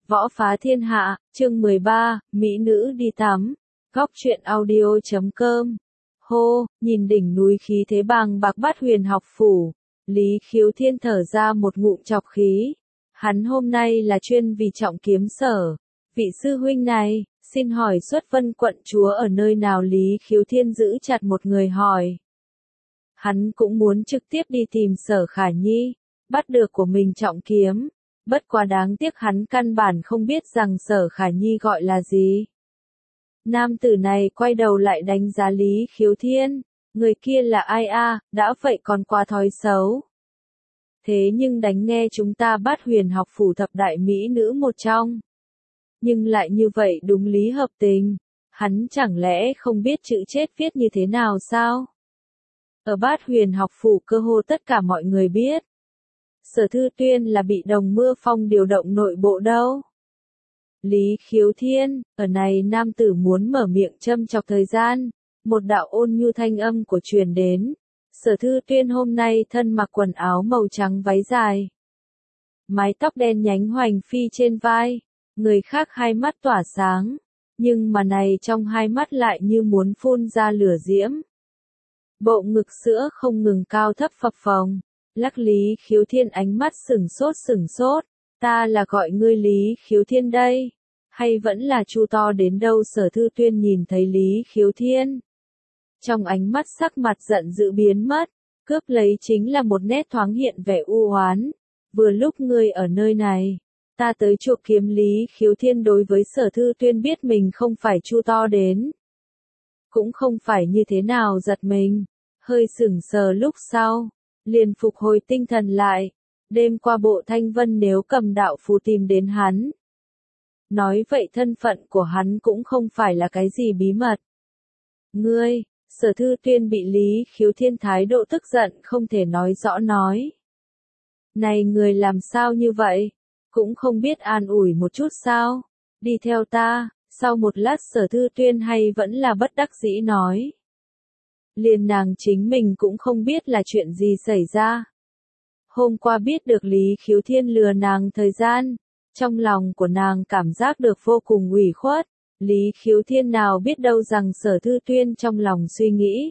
Võ phá thiên hạ, chương 13, Mỹ nữ đi tắm. Góc truyện audio.com. Hô, nhìn đỉnh núi khí thế bàng bạc Bát Huyền học phủ. Lý Khiếu Thiên thở ra một ngụm trọc khí. Hắn hôm nay là chuyên vì trọng kiếm sở. Vị sư huynh này, xin hỏi Xuất Vân quận chúa ở nơi nào? Lý Khiếu Thiên giữ chặt một người hỏi. Hắn cũng muốn trực tiếp đi tìm Sở Khả Nhi, bắt được của mình trọng kiếm. Bất quá đáng tiếc hắn căn bản không biết rằng Sở Khả Nhi gọi là gì. Nam tử này quay đầu lại đánh giá Lý Khiếu Thiên. Người kia là ai a? Đã vậy còn quá thói xấu. Thế nhưng đánh nghe chúng ta Bát Huyền học phủ thập đại mỹ nữ một trong. Nhưng lại như vậy đúng lý hợp tình. Hắn chẳng lẽ không biết chữ chết viết như thế nào sao? Ở Bát Huyền học phủ cơ hồ tất cả mọi người biết. Sở Thư Tuyên là bị Đồng Mưa Phong điều động nội bộ đâu. Lý Khiếu Thiên, ở này nam tử muốn mở miệng châm chọc thời gian, một đạo ôn nhu thanh âm của truyền đến. Sở Thư Tuyên hôm nay thân mặc quần áo màu trắng váy dài. Mái tóc đen nhánh hoành phi trên vai, người khác hai mắt tỏa sáng, nhưng mà này trong hai mắt lại như muốn phun ra lửa diễm. Bộ ngực sữa không ngừng cao thấp phập phồng. Lắc Lý Khiếu Thiên ánh mắt sửng sốt, ta là gọi ngươi Lý Khiếu Thiên đây, hay vẫn là Chu to đến đâu? Sở Thư Tuyên nhìn thấy Lý Khiếu Thiên. Trong ánh mắt sắc mặt giận dữ biến mất, cướp lấy chính là một nét thoáng hiện vẻ u oán. Vừa lúc ngươi ở nơi này, ta tới chuộc kiếm. Lý Khiếu Thiên đối với Sở Thư Tuyên biết mình không phải Chu to đến. Cũng không phải như thế nào giật mình, hơi sững sờ lúc sau. Liền phục hồi tinh thần lại, đêm qua Bộ Thanh Vân nếu cầm đạo phù tìm đến hắn. Nói vậy thân phận của hắn cũng không phải là cái gì bí mật. Ngươi, Sở Thư Tuyên bị Lý Khiếu Thiên thái độ tức giận không thể nói rõ nói. Này người làm sao như vậy? Cũng không biết an ủi một chút sao? Đi theo ta. Sau một lát Sở Thư Tuyên hay vẫn là bất đắc dĩ nói. Liền nàng chính mình cũng không biết là chuyện gì xảy ra. Hôm qua biết được Lý Khiếu Thiên lừa nàng thời gian, trong lòng của nàng cảm giác được vô cùng ủy khuất. Lý Khiếu Thiên nào biết đâu rằng Sở Thư Tuyên trong lòng suy nghĩ.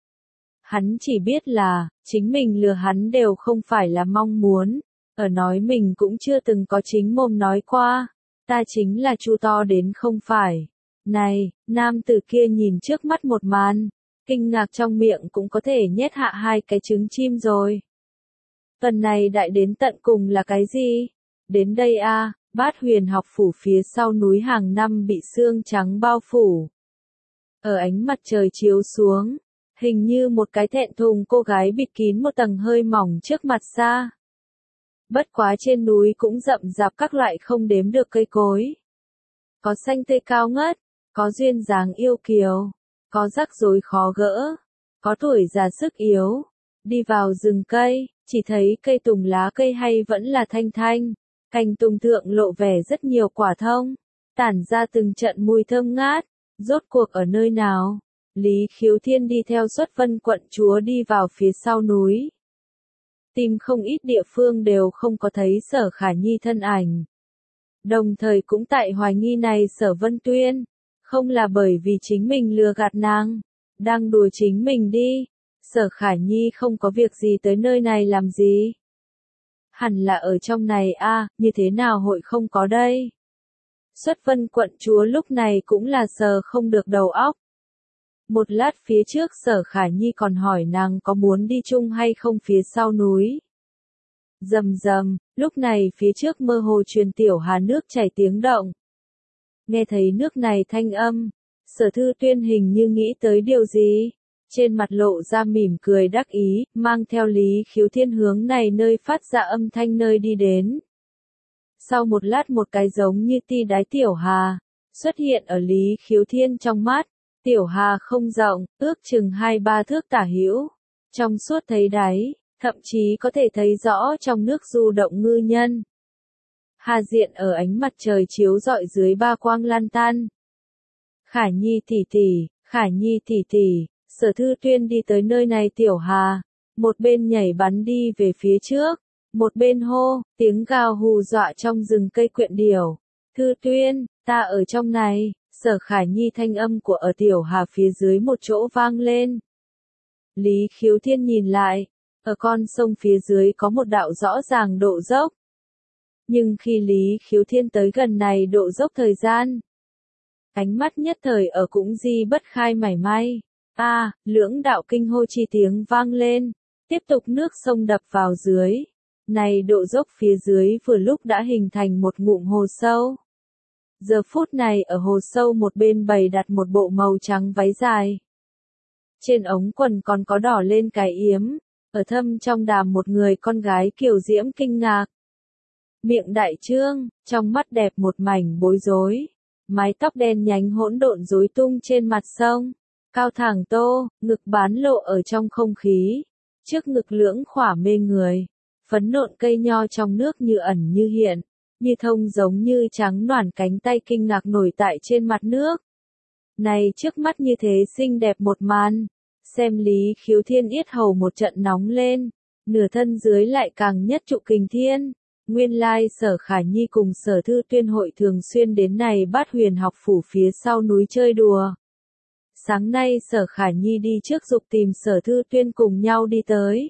Hắn chỉ biết là, chính mình lừa hắn đều không phải là mong muốn, ở nói mình cũng chưa từng có chính mồm nói qua, ta chính là Chu to đến không phải. Này, nam tử kia nhìn trước mắt một màn. Kinh ngạc trong miệng cũng có thể nhét hạ hai cái trứng chim rồi. Phần này đại đến tận cùng là cái gì? Đến đây a, Bát Huyền học phủ phía sau núi hàng năm bị sương trắng bao phủ. Ở ánh mặt trời chiếu xuống, hình như một cái thẹn thùng cô gái bịt kín một tầng hơi mỏng trước mặt xa. Bất quá trên núi cũng rậm rạp các loại không đếm được cây cối. Có xanh tươi cao ngất, có duyên dáng yêu kiều. Có rắc rối khó gỡ, có tuổi già sức yếu. Đi vào rừng cây, chỉ thấy cây tùng lá cây hay vẫn là thanh thanh. Cành tùng thượng lộ vẻ rất nhiều quả thông, tản ra từng trận mùi thơm ngát. Rốt cuộc ở nơi nào? Lý Khiếu Thiên đi theo Xuất Vân quận chúa đi vào phía sau núi. Tìm không ít địa phương đều không có thấy Sở Khả Nhi thân ảnh. Đồng thời cũng tại hoài nghi này Sở Vân Tuyên. Không là bởi vì chính mình lừa gạt nàng, đang đùa chính mình đi. Sở Khả Nhi không có việc gì tới nơi này làm gì? Hẳn là ở trong này a, như thế nào hội không có đây? Xuất Vân quận chúa lúc này cũng là sờ không được đầu óc. Một lát phía trước Sở Khả Nhi còn hỏi nàng có muốn đi chung hay không phía sau núi. Rầm rầm, lúc này phía trước mơ hồ truyền tiểu hà nước chảy tiếng động. Nghe thấy nước này thanh âm, Sở Thư Tuyên hình như nghĩ tới điều gì, trên mặt lộ ra mỉm cười đắc ý, mang theo Lý Khiếu Thiên hướng này nơi phát ra âm thanh nơi đi đến. Sau một lát một cái giống như ti đái tiểu hà, xuất hiện ở Lý Khiếu Thiên trong mắt, tiểu hà không rộng, ước chừng 2-3 thước tả hữu, trong suốt thấy đáy, thậm chí có thể thấy rõ trong nước du động ngư nhân. Hà diện ở ánh mặt trời chiếu rọi dưới ba quang lan tan. Khả Nhi tỷ tỷ, Sở Thư Tuyên đi tới nơi này tiểu hà, một bên nhảy bắn đi về phía trước, một bên hô, tiếng gào hù dọa trong rừng cây quyện điểu. Thư Tuyên, ta ở trong này, Sở Khả Nhi thanh âm của ở Tiểu Hà phía dưới một chỗ vang lên. Lý Khiếu Thiên nhìn lại, ở con sông phía dưới có một đạo rõ ràng độ dốc. Nhưng khi Lý Khiếu Thiên tới gần này độ dốc thời gian, ánh mắt nhất thời ở cũng di bất khai mảy may. Lưỡng đạo kinh hô chi tiếng vang lên, tiếp tục nước sông đập vào dưới. Này độ dốc phía dưới vừa lúc đã hình thành một ngụm hồ sâu. Giờ phút này ở hồ sâu một bên bày đặt một bộ màu trắng váy dài. Trên ống quần còn có đỏ lên cái yếm, ở thâm trong đàm một người con gái kiều diễm kinh ngạc. Miệng đại trương, trong mắt đẹp một mảnh bối rối. Mái tóc đen nhánh hỗn độn rối tung trên mặt sông. Cao thẳng tô, ngực bán lộ ở trong không khí. Trước ngực lưỡng khỏa mê người. Phấn nộn cây nho trong nước như ẩn như hiện. Như thông giống như trắng noản cánh tay kinh ngạc nổi tại trên mặt nước. Này trước mắt như thế xinh đẹp một màn. Xem Lý Khiếu Thiên yết hầu một trận nóng lên. Nửa thân dưới lại càng nhất trụ kình thiên. Nguyên lai Sở Khả Nhi cùng Sở Thư Tuyên hội thường xuyên đến này Bát Huyền học phủ phía sau núi chơi đùa. Sáng nay Sở Khả Nhi đi trước dục tìm Sở Thư Tuyên cùng nhau đi tới.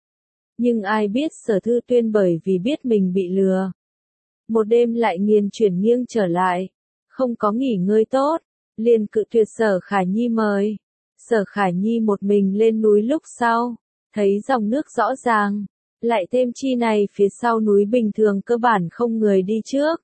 Nhưng ai biết Sở Thư Tuyên bởi vì biết mình bị lừa. Một đêm lại nghiền chuyển nghiêng trở lại. Không có nghỉ ngơi tốt. Liền cự tuyệt Sở Khả Nhi mời. Sở Khả Nhi một mình lên núi lúc sau. Thấy dòng nước rõ ràng. Lại thêm chi này phía sau núi bình thường cơ bản không người đi trước.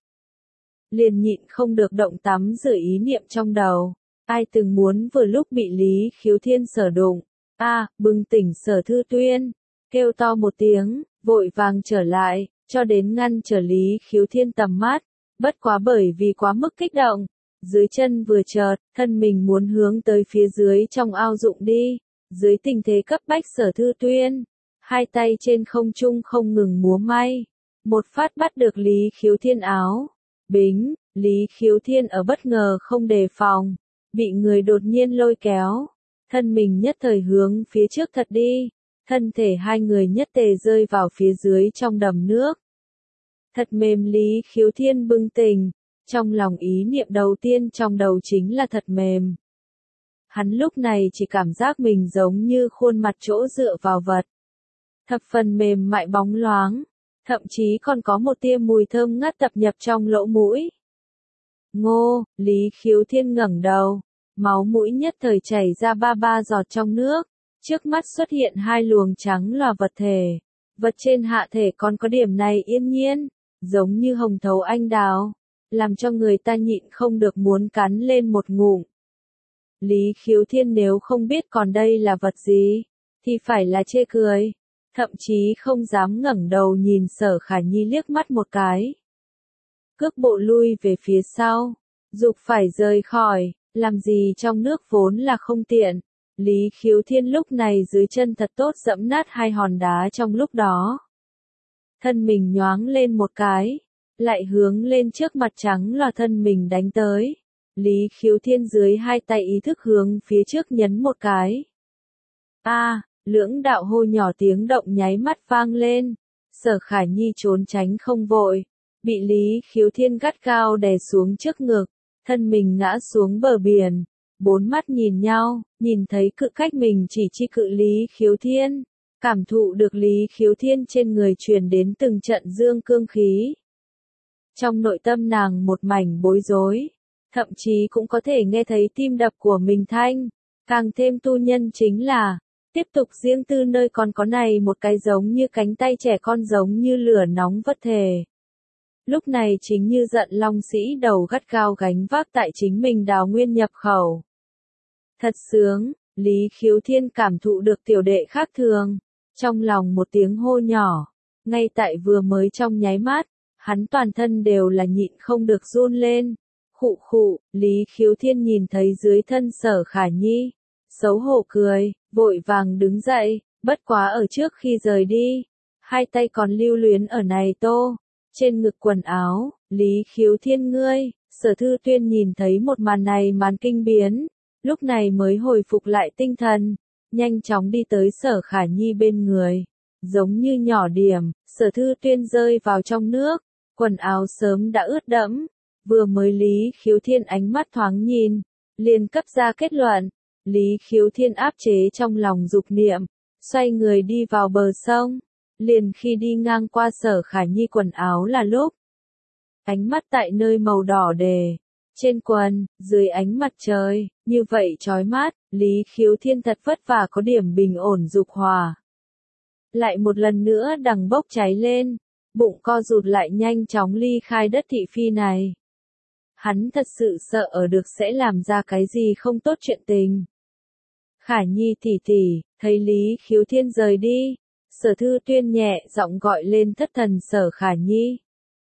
Liền nhịn không được động tắm rửa ý niệm trong đầu. Ai từng muốn vừa lúc bị Lý Khiếu Thiên sở đụng. Bừng tỉnh Sở Thư Tuyên. Kêu to một tiếng, vội vàng trở lại, cho đến ngăn trở Lý Khiếu Thiên tầm mắt. Bất quá bởi vì quá mức kích động. Dưới chân vừa chợt, thân mình muốn hướng tới phía dưới trong ao dụng đi. Dưới tình thế cấp bách Sở Thư Tuyên. Hai tay trên không trung không ngừng múa may. Một phát bắt được Lý Khiếu Thiên áo. Bính, Lý Khiếu Thiên ở bất ngờ không đề phòng. Bị người đột nhiên lôi kéo. Thân mình nhất thời hướng phía trước thật đi. Thân thể hai người nhất tề rơi vào phía dưới trong đầm nước. Thật mềm Lý Khiếu Thiên bừng tỉnh. Trong lòng ý niệm đầu tiên trong đầu chính là thật mềm. Hắn lúc này chỉ cảm giác mình giống như khuôn mặt chỗ dựa vào vật. Thập phần mềm mại bóng loáng, thậm chí còn có một tia mùi thơm ngát tập nhập trong lỗ mũi. Ngô, Lý Khiếu Thiên ngẩng đầu, máu mũi nhất thời chảy ra ba giọt trong nước, trước mắt xuất hiện hai luồng trắng lòa vật thể. Vật trên hạ thể còn có điểm này yên nhiên, giống như hồng thấu anh đào, làm cho người ta nhịn không được muốn cắn lên một ngụm. Lý Khiếu Thiên nếu không biết còn đây là vật gì, thì phải là chê cười. Thậm chí không dám ngẩng đầu nhìn Sở Khả Nhi liếc mắt một cái. Cước bộ lui về phía sau, dục phải rời khỏi, làm gì trong nước vốn là không tiện. Lý Khiếu Thiên lúc này dưới chân thật tốt dẫm nát hai hòn đá trong lúc đó. Thân mình nhoáng lên một cái, lại hướng lên trước mặt trắng là thân mình đánh tới. Lý Khiếu Thiên dưới hai tay ý thức hướng phía trước nhấn một cái. Lưỡng đạo hô nhỏ tiếng động nháy mắt vang lên. Sở Khả Nhi trốn tránh không vội. Bị Lý Khiếu Thiên gắt gao đè xuống trước ngực. Thân mình ngã xuống bờ biển. Bốn mắt nhìn nhau, nhìn thấy cự cách mình chỉ chi cự Lý Khiếu Thiên. Cảm thụ được Lý Khiếu Thiên trên người truyền đến từng trận dương cương khí. Trong nội tâm nàng một mảnh bối rối. Thậm chí cũng có thể nghe thấy tim đập của mình thanh. Càng thêm tu nhân chính là tiếp tục riêng tư nơi còn có này một cái giống như cánh tay trẻ con giống như lửa nóng vật thể. Lúc này chính như giận long sĩ đầu gắt gao gánh vác tại chính mình đào nguyên nhập khẩu. Thật sướng, Lý Khiếu Thiên cảm thụ được tiểu đệ khác thường. Trong lòng một tiếng hô nhỏ. Ngay tại vừa mới trong nháy mắt, hắn toàn thân đều là nhịn không được run lên. Khụ khụ, Lý Khiếu Thiên nhìn thấy dưới thân Sở Khả Nhi. Xấu hổ cười, vội vàng đứng dậy, bất quá ở trước khi rời đi. Hai tay còn lưu luyến ở này tô. Trên ngực quần áo, Lý Khiếu Thiên ngươi, Sở Thư Tuyên nhìn thấy một màn này màn kinh biến. Lúc này mới hồi phục lại tinh thần. Nhanh chóng đi tới Sở Khả Nhi bên người. Giống như nhỏ điểm, Sở Thư Tuyên rơi vào trong nước. Quần áo sớm đã ướt đẫm. Vừa mới Lý Khiếu Thiên ánh mắt thoáng nhìn, liền cấp ra kết luận. Lý Khiếu Thiên áp chế trong lòng dục niệm, xoay người đi vào bờ sông. Liền khi đi ngang qua Sở Khả Nhi quần áo là lúc. Ánh mắt tại nơi màu đỏ đề. Trên quần, dưới ánh mặt trời, như vậy chói mắt, Lý Khiếu Thiên thật vất vả có điểm bình ổn dục hỏa. Lại một lần nữa đằng bốc cháy lên, bụng co rụt lại nhanh chóng ly khai đất thị phi này. Hắn thật sự sợ ở được sẽ làm ra cái gì không tốt chuyện tình. Khả Nhi tỷ tỷ, thấy Lý Khiếu Thiên rời đi, Sở Thư Tuyên nhẹ giọng gọi lên thất thần Sở Khả Nhi.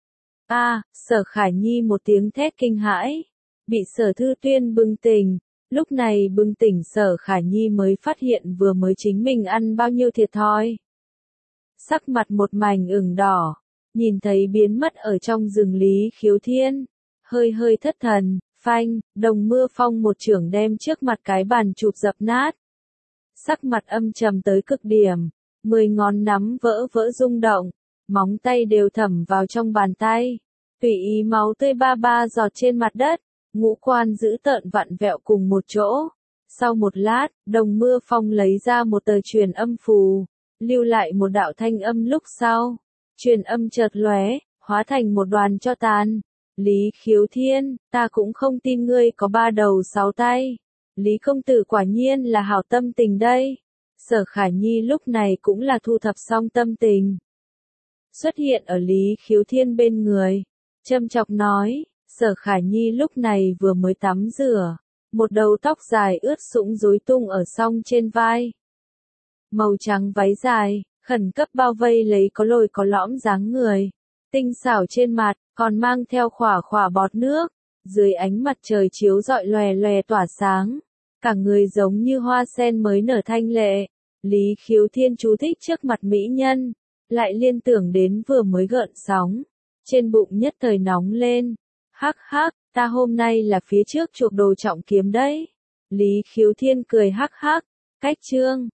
Sở Khả Nhi một tiếng thét kinh hãi, bị Sở Thư Tuyên bừng tỉnh, lúc này bừng tỉnh Sở Khả Nhi mới phát hiện vừa mới chính mình ăn bao nhiêu thiệt thòi. Sắc mặt một mảnh ửng đỏ, nhìn thấy biến mất ở trong rừng Lý Khiếu Thiên, hơi hơi thất thần, phanh, Đồng Mưa Phong một chưởng đem trước mặt cái bàn chụp dập nát. Sắc mặt âm trầm tới cực điểm, 10 ngón nắm vỡ vỡ rung động, móng tay đều thẩm vào trong bàn tay, tùy ý máu tươi ba giọt trên mặt đất, ngũ quan dữ tợn vặn vẹo cùng một chỗ. Sau một lát, Đồng Mưa Phong lấy ra một tờ truyền âm phù, lưu lại một đạo thanh âm lúc sau. Truyền âm chợt lóe, hóa thành một đoàn tro tàn. Lý Khiếu Thiên, ta cũng không tin ngươi có 3 đầu 6 tay. Lý công tử quả nhiên là hảo tâm tình đây. Sở Khả Nhi lúc này cũng là thu thập xong tâm tình. Xuất hiện ở Lý Khiếu Thiên bên người. Châm chọc nói, Sở Khả Nhi lúc này vừa mới tắm rửa. Một đầu tóc dài ướt sũng rối tung ở song trên vai. Màu trắng váy dài, khẩn cấp bao vây lấy có lồi có lõm dáng người. Tinh xảo trên mặt, còn mang theo khỏa khỏa bọt nước. Dưới ánh mặt trời chiếu rọi lòe lòe tỏa sáng. Cả người giống như hoa sen mới nở thanh lệ. Lý Khiếu Thiên chú thích trước mặt mỹ nhân. Lại liên tưởng đến vừa mới gợn sóng. Trên bụng nhất thời nóng lên. Hắc hắc, ta hôm nay là phía trước chuộc đồ trọng kiếm đấy. Lý Khiếu Thiên cười hắc hắc. Cách chương.